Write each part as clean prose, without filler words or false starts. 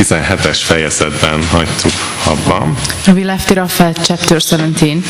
17-es fejezetben hagytuk abban. We left it off at chapter 17.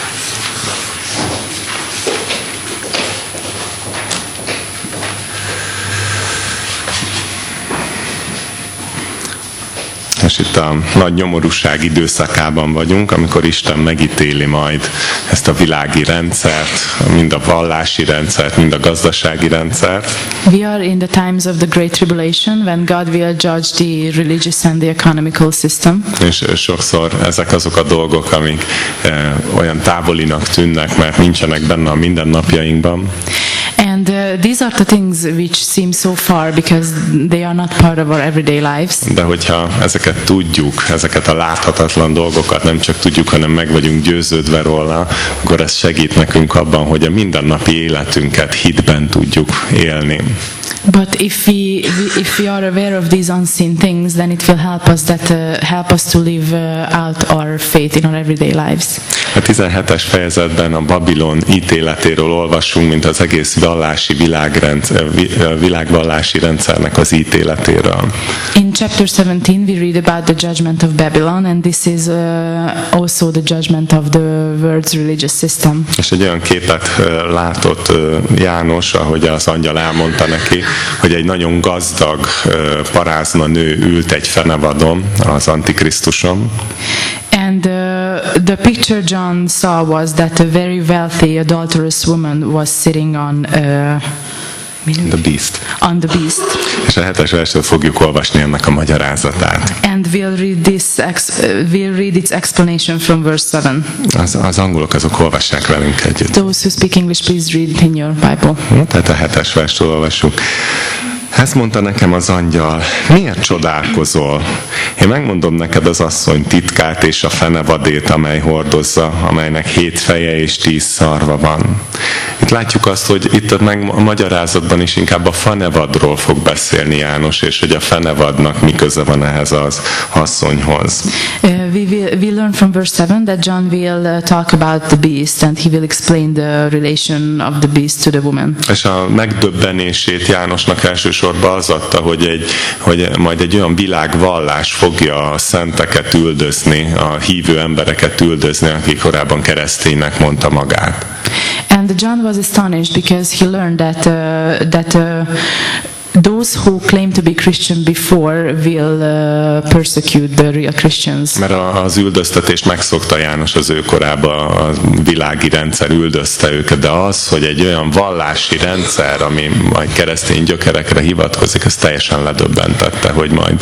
És itt a nagy nyomorúság időszakában vagyunk, amikor Isten megítéli majd ezt a világi rendszert, mind a vallási rendszert, mind a gazdasági rendszert. We are in the times of the Great Tribulation, when God will judge the religious and the economical system. És sokszor ezek azok a dolgok, amik olyan távolinak tűnnek, mert nincsenek benne a mindennapjainkban. And these are the things which seem so far because they are not part of our everyday lives. De hogyha ezeket tudjuk, ezeket a láthatatlan dolgokat nem csak tudjuk, hanem meg vagyunk győződve róla, akkor ez segít nekünk abban, hogy a mindennapi életünket hitben tudjuk élni. But if we are aware of these unseen things, then it will help us to live out our faith in our everyday lives. A 17-es fejezetben a Babilon ítéletéről olvasunk, mint az egész világvallási rendszernek az ítéletéről. In chapter 17 we read about the judgment of Babylon, and this is also the judgment of the world's religious system. És egy olyan képet látott János, ahogy az angyal elmondta neki, hogy egy nagyon gazdag parázna nő ült egy fenevadon, az Antikrisztuson. And the picture John saw was that a very wealthy adulterous woman was sitting on The Beast. On the beast. És a 7-es versről fogjuk olvasni ennek a magyarázatát. And we'll read its explanation from verse 7. Az angolok azok olvassák velünk együtt. Those who speak English, please read in your Bible. Tehát a 7-es versről olvassuk. Ezt mondta nekem az angyal, miért csodálkozol? Én megmondom neked az asszony titkát és a fenevadét, amely hordozza, amelynek 7 feje és 10 szarva van. Itt látjuk azt, hogy itt a magyarázatban is inkább a fenevadról fog beszélni János, és hogy a fenevadnak mi köze van ehhez az asszonyhoz. We learn from verse 7 that John will talk about the beast, and he will explain the relation of the beast to the woman. És a megdöbbenését Jánosnak elsősorban az adta, hogy majd egy olyan világvallás fogja a szenteket üldözni, a hívő embereket üldözni, akik korábban kereszténynek mondta magát. And John was astonished because he learned that those who claim to be Christian before will persecute the real Christians. Mert az üldöztetést megszokta János az ő korában, a világi rendszer üldözte őket, de az, hogy egy olyan vallási rendszer, ami majd keresztény gyökerekre hivatkozik, ez teljesen ledöbbentette, hogy majd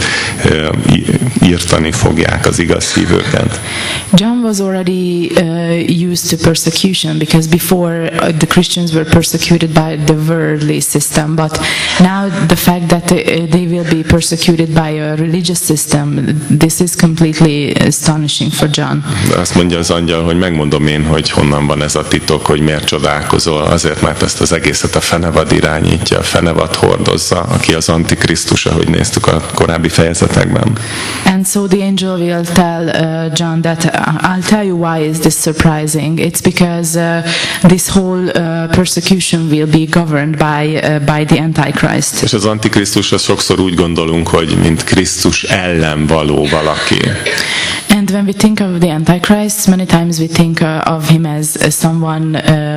írtani fogják az igaz hívőket. John was already used to persecution because before the Christians were persecuted by the worldly system, but now the fact that they will be persecuted by a religious system, this is completely astonishing for John. De azt mondja az angyal, hogy megmondom én, hogy honnan van ez a titok, hogy miért csodálkozol. Azért, mert ezt az egészet a fenevad irányítja, a fenevad hordozza, aki az Antikrisztus, ahogy néztük a korábbi fejezetekben. And so the angel will tell John that I'll tell you why is this surprising. It's because this whole persecution will be governed by the Antichrist. És az Antikrisztusra sokszor úgy gondolunk, hogy mint Krisztus ellen való valaki. And when we think of the Antichrist, many times we think of him as someone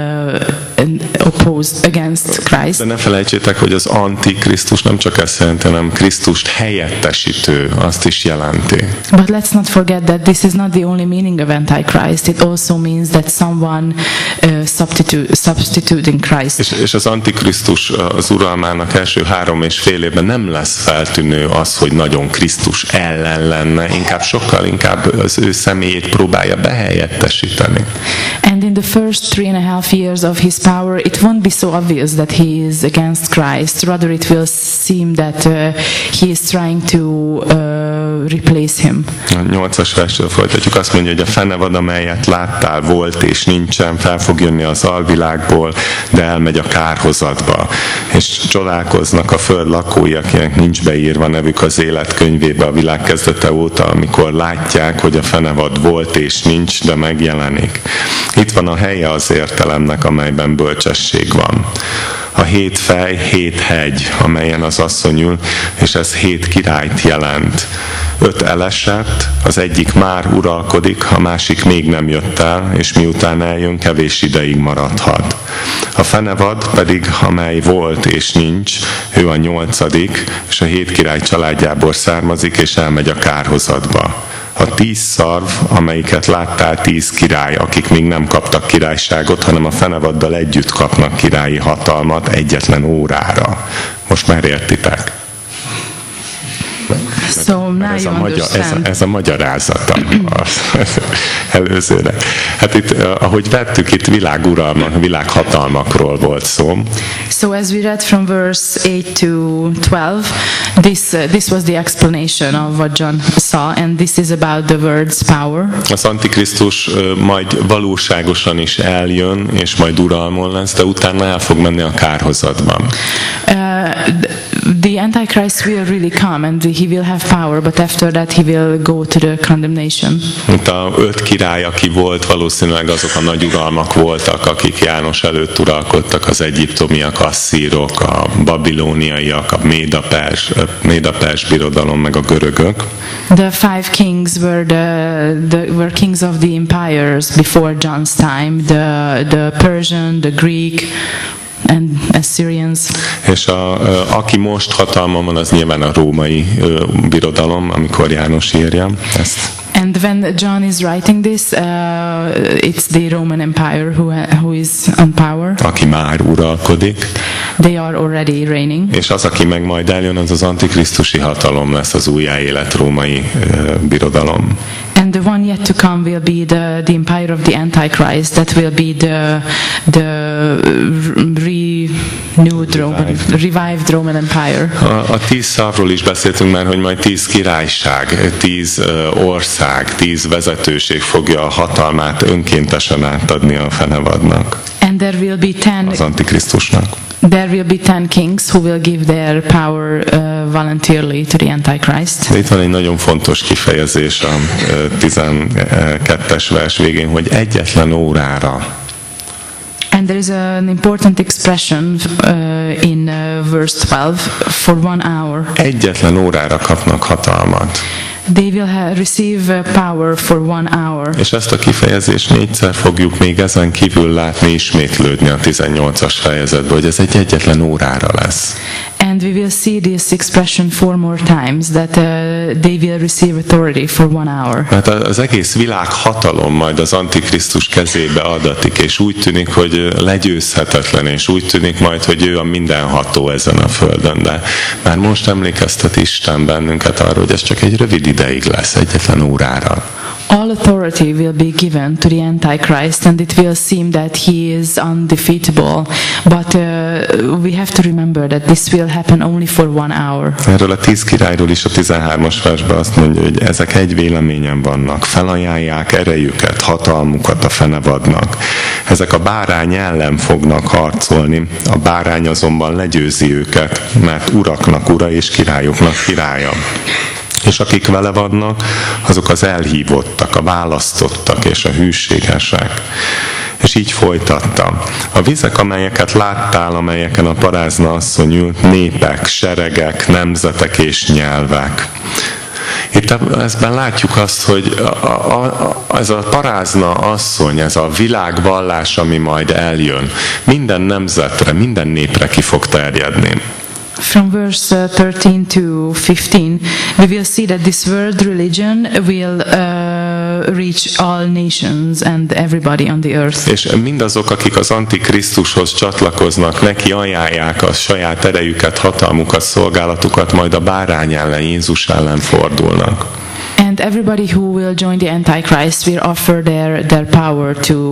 opposed against Christ. De ne felejtsétek, hogy az Antikrisztus nem csak ezt jelenti, hanem Krisztust helyettesítő, azt is jelenti. But let's not forget that this is not the only meaning of Antichrist. It also means that someone substituting Christ. És az Antikrisztus az uralmának első 3,5 évben nem lesz feltűnő az, hogy nagyon Krisztus ellen lenne, sokkal inkább az ő személyét próbálja behelyettesíteni. And in the first 3.5 years of his power, it won't be so obvious that he is against Christ. Rather, it will seem that he is trying to replace him. A 8-as versről folytatjuk, azt mondja, hogy a fenevad, amelyet láttál, volt és nincsen, fel fog jönni az alvilágból, de elmegy a kárhozatba. És csodálkoznak a föld lakói, akinek nincs beírva nevük az életkönyvébe a világ kezdete óta, amikor látják, hogy a fenevad volt és nincs, de megjelenik. Itt van a helye az értelemnek, amelyben bölcsesség van. A 7 fej, 7 hegy, amelyen az asszony ül, és ez 7 királyt jelent. 5 elesett, az egyik már uralkodik, a másik még nem jött el, és miután eljön, kevés ideig maradhat. A fenevad pedig, amely volt és nincs, ő a 8., és a 7 király családjából származik, és elmegy a kárhozatba. A 10 szarv, amelyiket láttál, 10 király, akik még nem kaptak királyságot, hanem a fenevaddal együtt kapnak királyi hatalmat egyetlen órára. Most már értitek? So now ez a magyarázata előzőre. Hát itt, ahogy vettük, itt világhatalmakról volt szó. So as we read from verse 8 to 12, this was the explanation of what John saw, and this is about the word's power. Az Antikrisztus majd valóságosan is eljön, és majd uralmon lesz, de utána el fog menni a kárhozatban. The Antichrist will really come, and he will have power, but after that he will go to the condemnation. Itt a 5 király, aki volt, valószínűleg azok a nagy uralmak voltak, akik János előtt uralkodtak, az egyiptomiak, asszírok, a babilóniaiak, a méda-pers birodalom, meg a görögök. The 5 kings were kings of the empires before John's time, the Persian, the Greek, and Assyrians. És aki most hatalmon van, az nyilván a római birodalom, amikor János írja ezt. And when John is writing this, it's the Roman Empire who is on power. Aki már uralkodik. They are already reigning. És az, aki meg majd eljön, az antikrisztusi hatalom lesz, az újjáélet római birodalom. And the one yet to come will be the empire of the Antichrist. That will be the revived Roman Empire. A 10 szavról is beszéltünk már, hogy majd 10 királyság, 10 ország, 10 vezetőség fogja a hatalmát önkéntesen átadni a fenevadnak. And there will be 10 az Antikrisztusnak. There will be 10 kings who will give their power voluntarily to the Antichrist. De itt van egy nagyon fontos kifejezés a 12-es vers végén, hogy egyetlen órára. And there is an important expression in verse 12, for 1 hour. Egyetlen órára kapnak hatalmat. They will receive power for 1 hour. És ezt a kifejezést 4-szer fogjuk még ezen kívül látni, ismétlődni a 18-as fejezetben, hogy ez egy egyetlen órára lesz. And we will see this expression 4 more times, that they will receive authority for 1 hour. Hát az egész világ hatalom majd az Antikrisztus kezébe adatik, és úgy tűnik, hogy legyőzhetetlen, és úgy tűnik majd, hogy ő a mindenható ezen a földön, de már most emlékeztet Isten bennünket arra, hogy ez csak egy rövid ideig lesz, egyetlen órára. All authority will be given to the Antichrist, and it will seem that he is undefeatable. But we have to remember that this will happen only for 1 hour. Erről a 10 királyról is a 13-as versben azt mondja, hogy ezek egy véleményen vannak. Felajánlják erejüket, hatalmukat a fenevadnak. Ezek a bárány ellen fognak harcolni, a bárány azonban legyőzi őket, mert uraknak ura és királyoknak királya. És akik vele vannak, azok az elhívottak, a választottak és a hűségesek. És így folytatta. A vizek, amelyeket láttál, amelyeken a parázna asszony ült, népek, seregek, nemzetek és nyelvek. Itt ezben látjuk azt, hogy ez a parázna asszony, ez a világvallás, ami majd eljön, minden nemzetre, minden népre ki fog terjedni. From verse 13 to 15, we will see that this world religion will reach all nations and everybody on the earth. És mindazok, akik az Antikrisztushoz csatlakoznak, neki ajánlják a saját erejüket, hatalmukat, szolgálatukat, majd a bárány ellen, Jézus ellen fordulnak. And everybody who will join the Antichrist will offer their power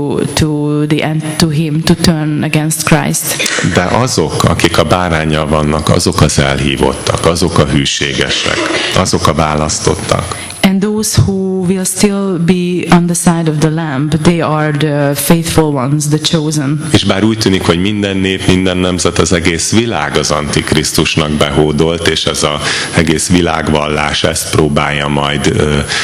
to him to turn against Christ. De azok, akik a báránnyal vannak, azok az elhívottak, azok a hűségesek, azok a választottak. And those who who will still be on the side of the Lamb. They are the faithful ones, the chosen. És bár úgy tűnik, hogy minden nép, minden nemzet, az egész világ az Antikrisztusnak behódolt, és ez az egész világvallás ezt próbálja majd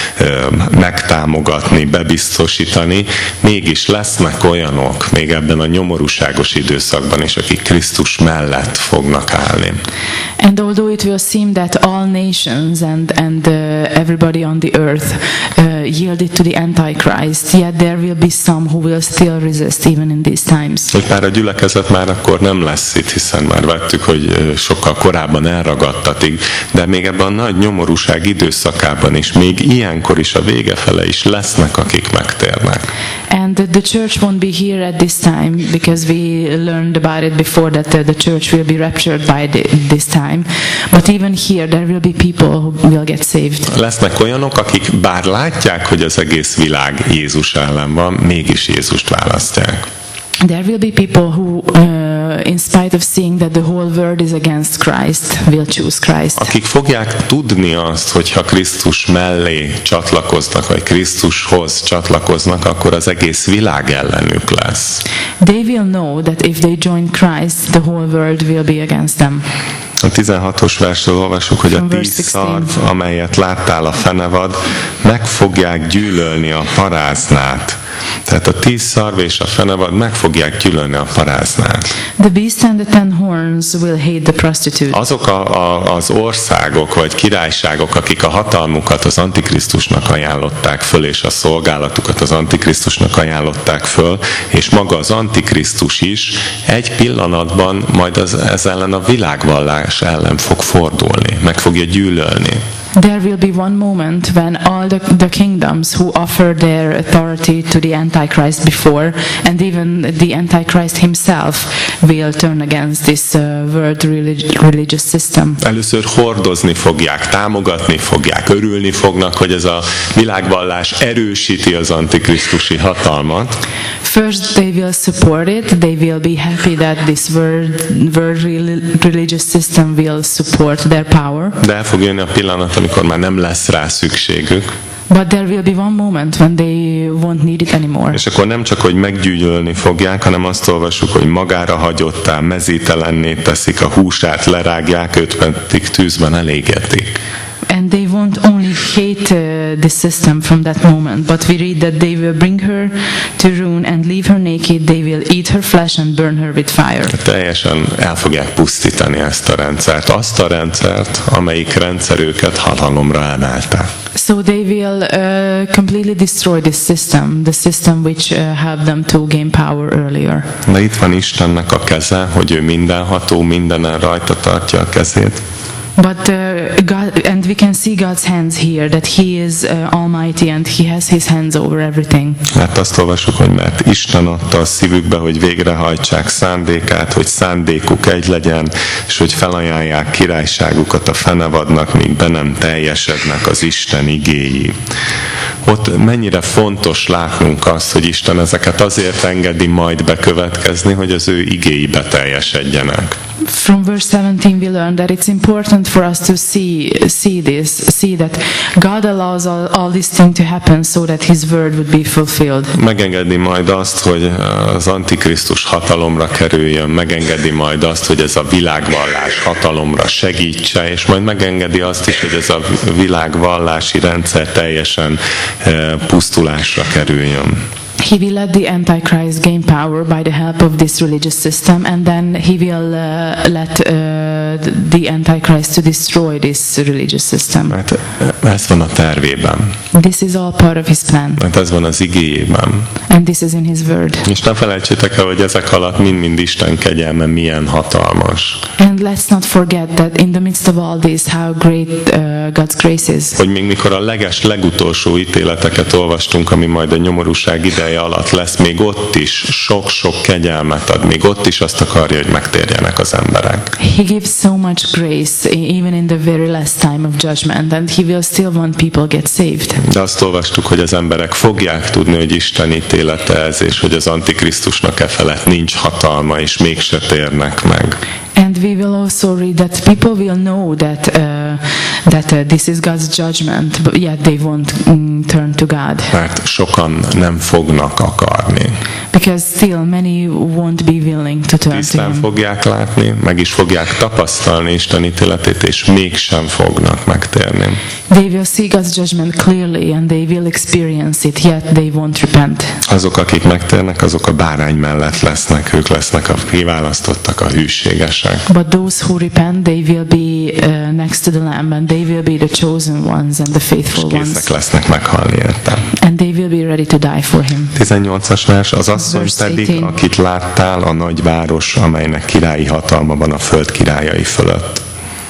megtámogatni, bebiztosítani, mégis lesznek olyanok, még ebben a nyomorúságos időszakban is, akik Krisztus mellett fognak állni. And although it will seem that all nations and everybody on the earth yielded to the Antichrist, yet there will be some who will still resist even in these times. Hogy már a gyülekezet már akkor nem lesz itt, hiszen már vettük, hogy sokkal korábban elragadtatik, de még ebben a nagy nyomorúság időszakában is, még ilyenkor is, a vége fele is lesznek, akik megtérnek. And the church won't be here at this time because we learned about it before that the church will be raptured by this time. But even here there will be people who will get saved. Lesznek olyanok, akik bár látják, hogy az egész világ Jézus ellen van, mégis Jézust választják. There will be people who, in spite of seeing that the whole world is against Christ, will choose Christ. Akik fogják tudni azt, hogyha Krisztus mellé csatlakoznak, vagy Krisztushoz csatlakoznak, akkor az egész világ ellenük lesz. They will know that if they join Christ, the whole world will be against them. A 16-os versről olvasjuk, hogy a 10 szarv, amelyet láttál a fenevad, meg fogják gyűlölni a paráznát. Tehát a 10 szarv és a fenevad meg fogják gyűlölni a paráznát. The beast and the 10 horns will hate the prostitute. Azok az országok vagy királyságok, akik a hatalmukat az Antikrisztusnak ajánlották föl, és a szolgálatukat az Antikrisztusnak ajánlották föl, és maga az Antikrisztus is egy pillanatban majd ez ellen a világvallás ellen fog fordulni, meg fogja gyűlölni. There will be one moment when all the kingdoms who offer their authority to the Antichrist before, and even the Antichrist himself, will turn against this world religious system. Először hordozni fogják, támogatni fogják, örülni fognak, hogy ez a világvallás erősíti az antikrisztusi hatalmat. First they will support it, they will be happy that this world religious system will support their power. De el fog jönni a pillanat, amikor már nem lesz rá szükségük. But there will be one moment when they won't need it anymore. És akkor nem csak, hogy meggyűlölni fogják, hanem azt olvassuk, hogy magára hagyottá, mezítelenné teszik, a húsát lerágják, őt pedig tűzben elégetik. And they won't only hate the system from that moment, but we read that they will bring her to ruin and leave her naked, they will eat her flesh and burn her with fire. Teljesen el fogják pusztítani ezt a rendszert, azt a rendszert, amelyik rendszer őket hatalomra emelte. So they will completely destroy this system, the system which helped them to gain power earlier. De itt van Istennek a keze, hogy ő mindenható, mindenen rajta tartja a kezét. But God, and we can see God's hands here, that He is almighty and He has His hands over everything. Hát azt olvasjuk, hogy mert Isten adta a szívükbe, hogy végrehajtsák szándékát, hogy szándékuk egy legyen, és hogy felajánlják királyságukat a fenevadnak, míg be nem teljesednek az Isten igéi. Ott mennyire fontos látnunk azt, hogy Isten ezeket azért engedi majd bekövetkezni, hogy az ő igéi beteljesedjenek. From verse 17 we learn that it's important for us to see that God allows all these things to happen so that His word would be fulfilled. Megengedi majd azt, hogy az Antikrisztus hatalomra kerüljön, megengedi majd azt, hogy ez a világvallás hatalomra segítse, és majd megengedi azt is, hogy ez a világvallási rendszer teljesen pusztulásra kerüljön. He will let the Antichrist gain power by the help of this religious system, and then he will let the Antichrist to destroy this religious system. Hát ez van a tervében. This is all part of his plan. Hát ez van az igéjében. And this is in his word. És ne felejtsétek el, hogy ezek alatt mind-mind Isten kegyelme milyen hatalmas. And let's not forget that in the midst of all this, how great God's grace is. Hogy még mikor a legutolsó ítéleteket olvastunk, ami majd a nyomorúság ideje alatt lesz, még ott is sok-sok kegyelmet ad, még ott is azt akarja, hogy megtérjenek az emberek. He gives so much grace even in the very last time of judgment, and he will still want people get saved. De azt olvastuk, hogy az emberek fogják tudni, hogy Isten ítélete ez, és hogy az Antikrisztusnak e felett nincs hatalma, és mégse térnek meg. And we will also read that people will know that this is God's judgment, but yet they won't being turned to God. Mert sokan nem fognak akarni. Because still many won't be willing to turn to Tisztán Him. fogják látni, meg is fogják tapasztalni Isten ítéletét, és mégsem fognak megtérni. They will see God's judgment clearly and they will experience it, yet they won't repent. Azok, akik megtérnek, azok a bárány mellett lesznek, ők lesznek a kiválasztottak, a hűségesek. But those who repent, they will be next to the Lamb, and they will be the chosen ones and the faithful És készek ones. lesznek meghalni érte. And they will be ready to die for Him. 18-as vers, az asszony Verse pedig, 18. akit láttál, a nagyváros, amelynek királyi hatalma van a föld királyai fölött.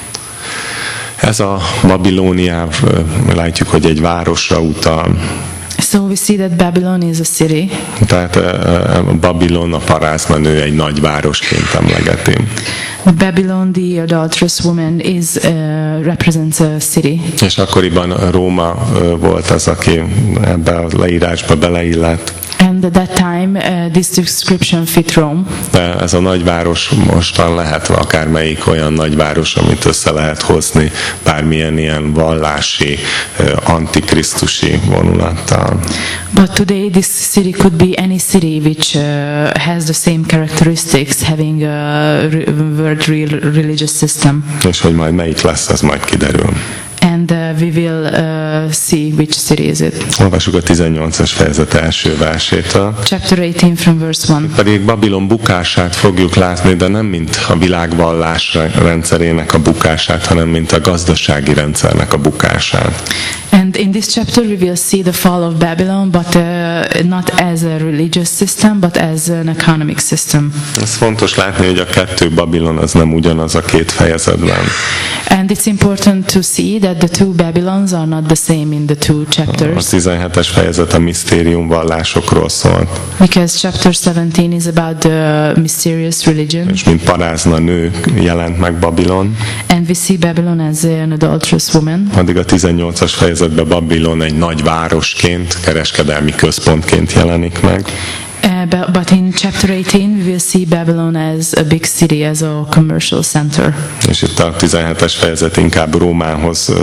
Ez a Babilóniáv, látjuk, hogy egy városra utal. So we see that Babylon is a city. Tehát Babilon, a parázmanő egy nagy városként emlegeti. Babylon, the adulterous woman, represents a city. És akkoriban Róma volt az, aki ebbe a leírásba beleillett. And at that time, this description fit Rome. De ez a nagyváros mostan lehet akármelyik olyan nagyváros, amit össze lehet hozni bármilyen ilyen vallási, antikrisztusi vonulattal. But today, this city could be any city which has the same characteristics, having a word religious system. És hogy majd melyik lesz, ez majd kiderül. And we will see which city is it. Olvassuk a 18-as fejezet első versétől. Chapter 18 from verse 1. Pedig Babilon bukását fogjuk látni, de nem mint a világvallás rendszerének a bukását, hanem mint a gazdasági rendszernek a bukását. And in this chapter we will see the fall of Babylon, but not as a religious system, but as an economic system. Ez fontos látni, hogy a kettő Babilon az nem ugyanaz a két fejezetben. And it's important to see that the two Babylons are not the same in the two A chapters. 17-es fejezet a misztériumvallásokról szól. Because chapter 17 is about the mysterious religion. És mint parázna nő jelent meg Babilon, And we see Babylon as an adulterous woman. addig a 18-as fejezetben Babilon egy nagy városként, kereskedelmi központként jelenik meg. But in chapter 18 we will see Babylon as a big city, as a commercial center. És itt a 17-es fejezet inkább Rómához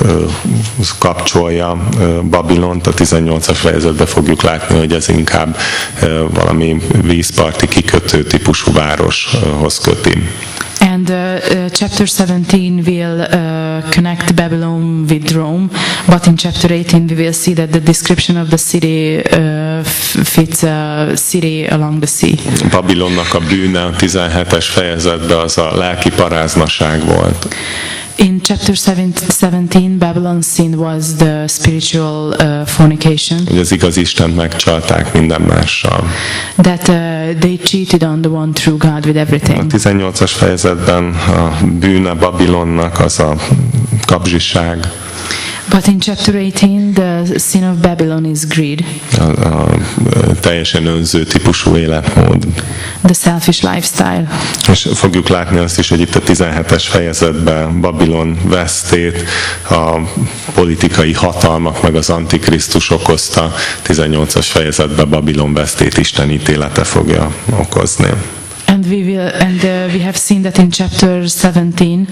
kapcsolja Babilont, a 18-as fejezetben fogjuk látni, hogy ez inkább valami vízparti kikötő típusú városhoz köti. And chapter 17 will connect Babylon with Rome, but in chapter 18 we will see that the description of the city fits a city along the sea. Babilonnak a bűne a 17-es fejezetben az a lelki paráznaság volt. In chapter 17, Babylon's sin was the spiritual fornication. Hogy az igaz Istent megcsalták minden mással. That they cheated on the one true God with A everything. 18-as fejezetben a bűne Babilonnak az a kapzsiság, But in chapter 18, the sin of Babylon is greed, a teljesen önző típusú életmód. the selfish lifestyle. És fogjuk látni azt is, hogy itt a 17-es fejezetben Babilon vesztét a politikai hatalmak meg az antikrisztus okozta, 18-as fejezetben Babilon vesztét Isten ítélete fogja okozni. And we have seen that in chapter 17,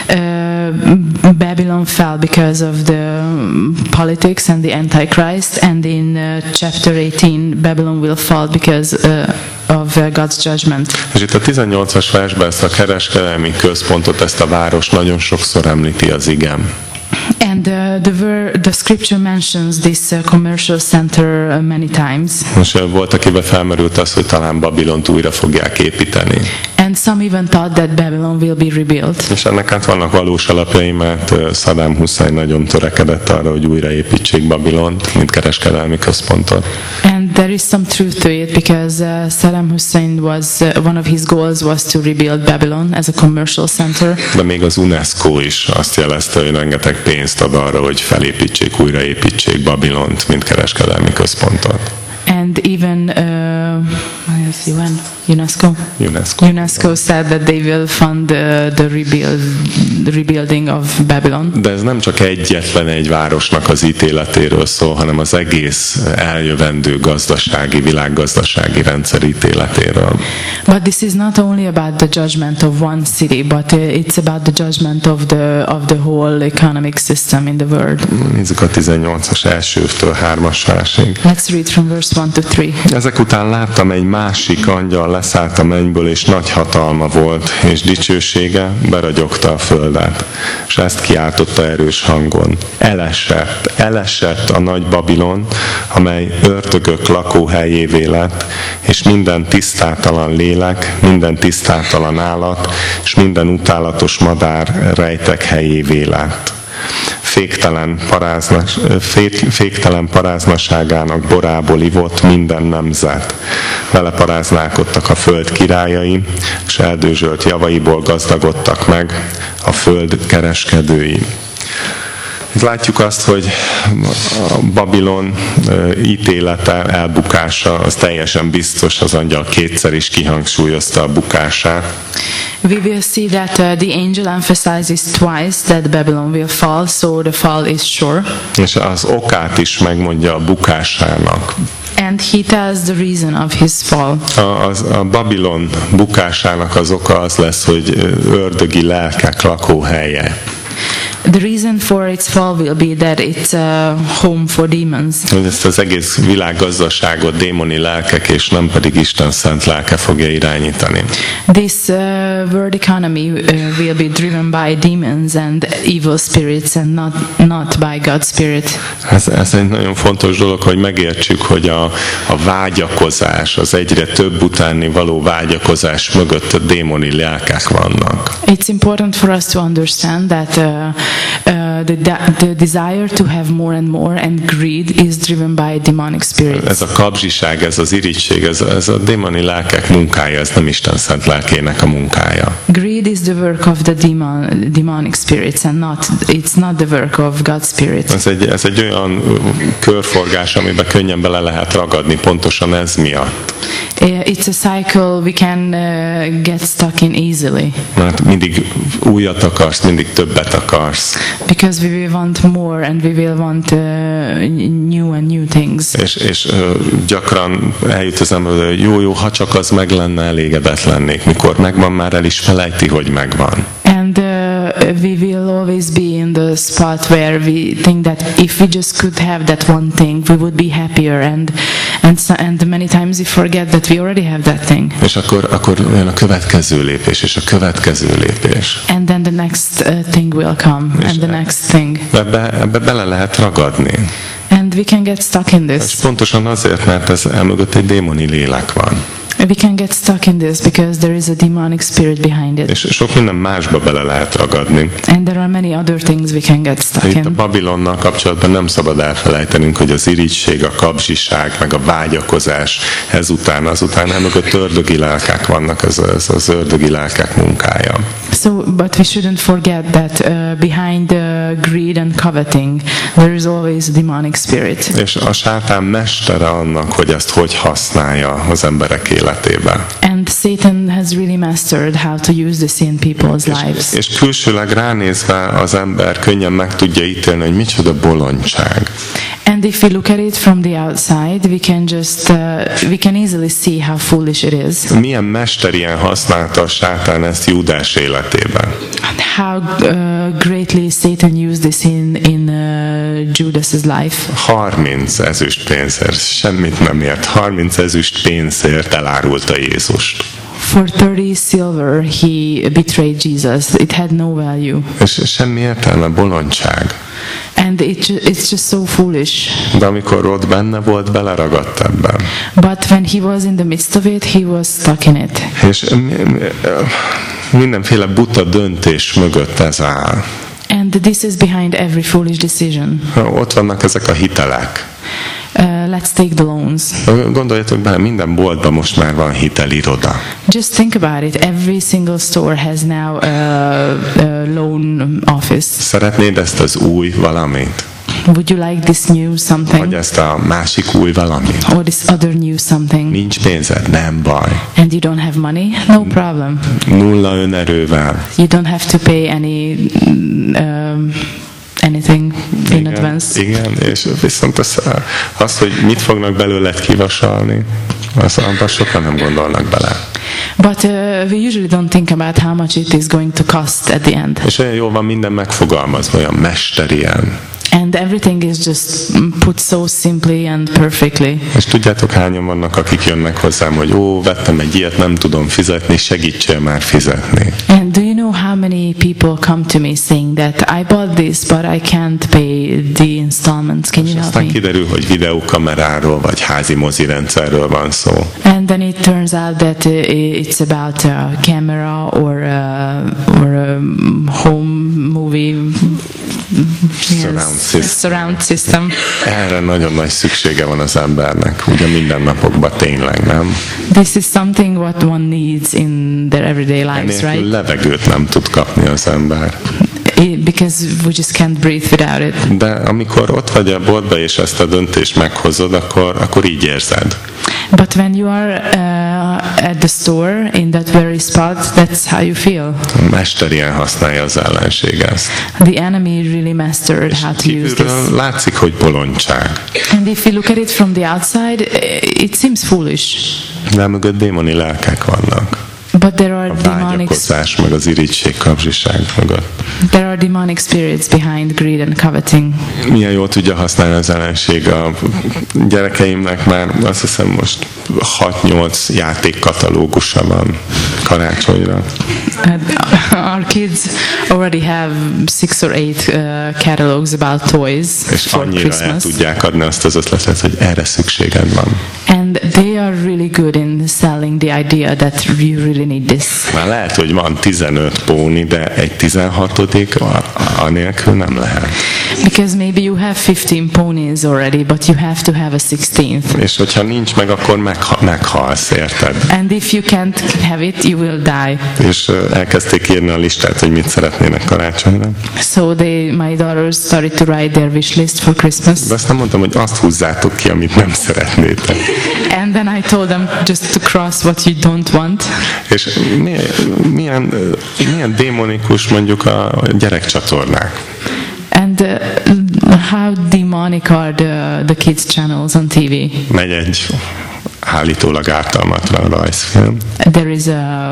Babylon fell because of the politics and the Antichrist, and in chapter 18, Babylon will fall because of God's judgment. És itt a 18-as versben ezt a kereskedelmi központot, ezt a város nagyon sokszor említi az igém. And the scripture mentions this commercial center many times. Most volt, akiben felmerült az, hogy talán Babilont újra fogják építeni. And some even thought that Babylon will be rebuilt. És ennek hát vannak valós alapjai, mert Saddam Hussein nagyon törekedett arra, hogy újraépítsék Babilont, mint kereskedelmi központot. And there is some truth to it, because Saddam Hussein was one of his goals was to rebuild Babylon as a commercial center. De még az UNESCO is azt jelezte, hogy rengeteg pénzt ad arra, hogy felépítsék, újraépítsék Babilont, mint kereskedelmi központot. And even Yes, UNESCO. UNESCO said that they will fund the rebuilding of Babylon. De ez nem csak egyetlen egy városnak az ítéletéről szól, hanem az egész eljövendő gazdasági, világgazdasági rendszer ítéletéről. But this is not only about the judgment of one city, but it's about the judgment of the whole economic system in the world. Nézzük a 18-as elsőtől 3-as versig. Let's read from verse 1 to 3. Ezek után láttam egy másik angyal leszállt a mennyből, és nagy hatalma volt, és dicsősége beragyogta a földet. És ezt kiáltotta erős hangon. Elesett a nagy Babilon, amely ördögök lakóhelyévé lett, és minden tisztátalan lélek, minden tisztátalan állat, és minden utálatos madár rejtek helyévé lett. Féktelen paráznaságának borából ivott minden nemzet. Vele paráználkodtak a föld királyai, és eldőzsölt javaiból gazdagodtak meg a föld kereskedői. Itt látjuk azt, hogy a Babilon ítélete, elbukása, az teljesen biztos, az angyal kétszer is kihangsúlyozta a bukását. We will see that the angel emphasizes twice that Babylon will fall, so the fall is sure. És az okát is megmondja a bukásának. And he tells the reason of his fall. A Babilon bukásának az oka az lesz, hogy ördögi lelkek lakóhelye. The reason for its fall will be that it's a home for demons. Hogy ezt az egész világgazdaságot démoni lelkek és nem pedig Isten szent lelke fogja irányítani. This world economy will be driven by demons and evil spirits and not by God's spirit. Ez egy nagyon fontos dolog, hogy megértsük, hogy a vágyakozás, az egyre több utáni való vágyakozás mögött a démoni lelkek vannak. It's important for us to understand that the desire to have more and greed is driven by demonic spirits. Ez a kapzsiság, ez az irigység, ez a démoni lelkek munkája, ez nem Isten szent lelkének a munkája. Greed is the work of the demonic spirits and it's not the work of God's spirit. Ez egy olyan körforgás, amiben könnyen bele lehet ragadni, pontosan ez miatt. It's a cycle we can get stuck in easily. Mert mindig újat akarsz, mindig többet akarsz. Because we will want more and we will want new things. És gyakran eljut az ember, hogy jó, ha csak az meg lenne, elégedett lennék. Mikor megvan, már el is felejti, hogy megvan. And we will always be in the spot where we think that if we just could have that one thing, we would be happier, and many times we forget that we already have that thing. És akkor olyan a következő lépés, és a következő lépés. And then the next thing will come, and the next thing. Ebbe bele lehet ragadni. And we can get stuck in this. És pontosan azért, mert ez elmögött egy démoni lélek van. We can get stuck in this because there is a demonic spirit behind it. És sok minden másba bele lehet ragadni. And there are many other things we can get stuck in. Itt a Babilonnal kapcsolatban nem szabad elfelejtenünk, hogy az irigység, a kapzsiság, meg a vágyakozás azután emögött ördögi lelkek vannak, ez az ördögi lelkek munkája. So, but we shouldn't forget that behind greed and coveting, there is always a demonic spirit. És a sátán mestere annak, hogy ezt hogy használja az emberek életében. And Satan has really mastered how to use this in people's lives. És külsőleg ránézve az ember könnyen meg tudja ítélni, hogy micsoda bolondság. And if we look at it from the outside, we can easily see how foolish it is. Milyen mesterien használta a sátán ezt Júdás életében. And how greatly Satan used this in Judas's life. 30 ezüst pénzért, semmit nem ért. 30 ezüst pénzért elárulta Jézust. For 30 silver he betrayed Jesus. It had no value. És semmi értelme, bolondság. And it's just so foolish. De amikor ott benne volt, beleragadt ebben. But when he was in the midst of it, he was stuck in it. És mindenféle buta döntés mögött ez áll. And this is behind every foolish decision. Ott vannak ezek a hitelek. Let's take the loans. Gondoljatok bele, minden boltban most már van hiteliroda. Just think about it. Every single store has now a loan office. Szeretnéd ezt az új valamit? Would you like this new something? Vagy ezt a másik új valamit? Or this other new something? Nincs pénzed? Nem baj. And you don't have money? No problem. Nulla önerővel. You don't have to pay anything in advance. Igen, és viszont az, hogy mit fognak belőled kivasalni, abban sokan nem gondolnak bele. But we usually don't think about how much it is going to cost at the end. És olyan jól van minden megfogalmazva, olyan mesterien. And everything is just put so simply and perfectly. És tudjátok, hányan vannak, akik jönnek hozzám, hogy vettem egy ilyet, nem tudom fizetni, segítsél már fizetni. And do you know how many people come to me saying that I bought this, but I can't pay the installments? Can you help Aztán me? kiderül, hogy videókameráról vagy házi mozirendszerről van szó. And then it turns out that it's about a camera or a home movie surround system. Erre nagyon nagy szüksége van az embernek, ugye mindennapokban tényleg, nem? This is something what one needs in their everyday lives, Enélkül right? levegőt nem tud kapni az ember. Because we just can't breathe without it. De amikor ott vagy a boltba és ezt a döntést meghozod, akkor így érzed. But when you are at the store in that very spot, that's how you feel. Mesterien használja az ellenség ezt. The enemy really mastered how to use this. Látszik, hogy bolondság. And if you look at it from the outside, it seems foolish. De mögött démoni lelkek vannak. But there are A demonic vágyakozás, meg az irigység, kapzsiság mögött. there are demonic spirits behind greed and coveting. Milyen jól tudja használni az ellenség a gyerekeimnek már azt hiszem most 6-8 játékkatalógusa van karácsonyra. Our kids already have 6 or 8 catalogs about toys És for annyira el Christmas. tudják adni azt az ötletet, hogy erre szükséged van. And they are really good in selling the idea that you really need this. Már lehet, hogy van 15 póni, de egy 16-odik anélkül nem lehet. Because maybe you have 15 ponies already, but you have to have a 16th. És hogyha nincs meg, akkor meghalsz, érted? And if you can't have it, you will die. És elkezdték írni a listát, hogy mit szeretnének karácsonyra. So my daughters started to write their wish list for Christmas. De azt nem mondtam, hogy azt húzzátok ki, amit nem szeretnétek. And then I told them just to cross what you don't want. És milyen démonikus mondjuk a gyerekcsatornák. And how demonic are the kids' channels on TV? Megy egy állítólag ártalmatlan rajzfilm. There is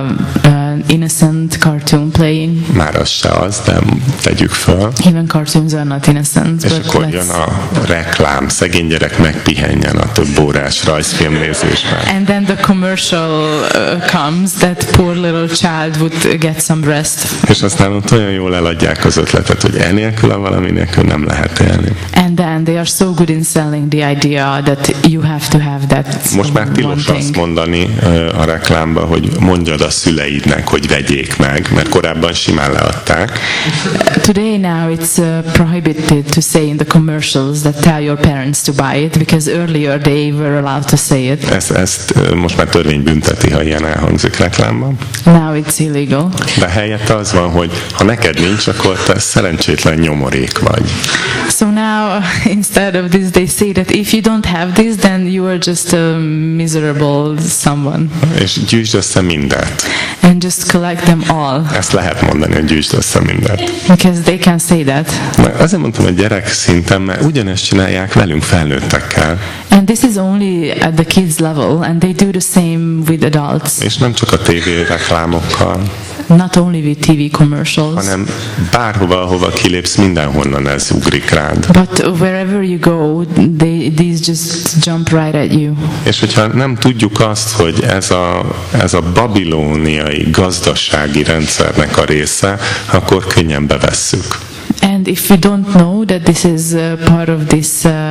an innocent cartoon playing. Már az se az, de tegyük föl. Even cartoons are not innocent. És But akkor jön a reklám, szegény gyerek megpihenjen a több órás rajzfilm nézésben. and then the commercial comes that poor little child would get some rest. És aztán ott olyan jól eladják az ötletet, hogy enélkül a valami nélkül nem lehet élni. And then they are so good in selling the idea that you have to have that Most már one tilos azt thing. mondani a reklámba, hogy mondjad a szüleidnek, hogy vegyék meg, mert korábban simán leadták. Today now it's prohibited to say in the commercials that tell your parents to buy it, because earlier they were allowed to say it. Ezt most már törvény bünteti, ha ilyen elhangzik reklámban. Now it's illegal. De helyette az van, hogy ha neked nincs, akkor te szerencsétlen nyomorék vagy. So now instead of this they say that if you don't have this then you are just a miserable someone. És gyűjtsd össze mindet. And just collect them all. Ezt lehet mondani, hogy gyűjtsd össze mindet. Because they can say that. Mert azért mondtam, hogy gyerek szinten, mert ugyanezt csinálják velünk felnőttekkel. And this is only at the kids level, and they do the same with adults. És nem csak a TV reklámokkal, Not only with TV commercials, hanem bárhova, ahova kilépsz, mindenhonnan ez ugrik rád. but wherever you go, these just jump right at you. És hogyha nem tudjuk azt, hogy ez a babilóniai gazdasági rendszernek a része, akkor könnyen bevesszük. And if we don't know that this is part of this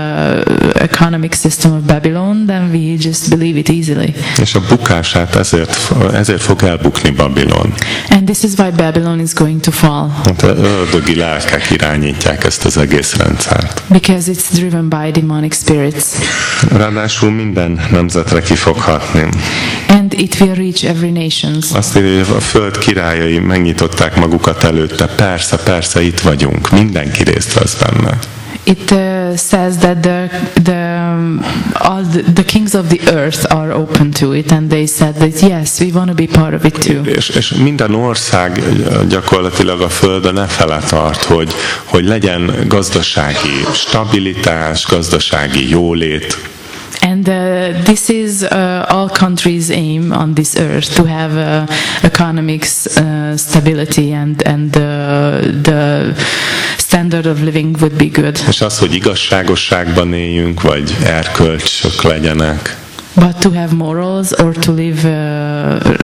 economic system of Babylon, then we just believe it easily. És a bukását ezért fog elbukni Babilon. And this is why Babylon is going to fall. Hát ördögi lelkek irányítják ezt az egész rendszert. Because it's driven by demonic spirits. Ráadásul minden nemzetre ki fog hatni. And it will reach every nation. Azt írja, hogy a föld királyai megnyitották magukat előtte. Persze, persze, itt vagyunk. Mindenki részt vesz benne. it says that the kings of the earth are open to it, and they said that yes, we want to be part of it too. És minden ország gyakorlatilag a Földön e fele tart, hogy legyen gazdasági stabilitás, gazdasági jólét. And this is all countries' aim on this earth, to have economic stability, and the standard of living would be good. És az, hogy igazságosságban éljünk, vagy erkölcsök legyenek. But to have morals or to live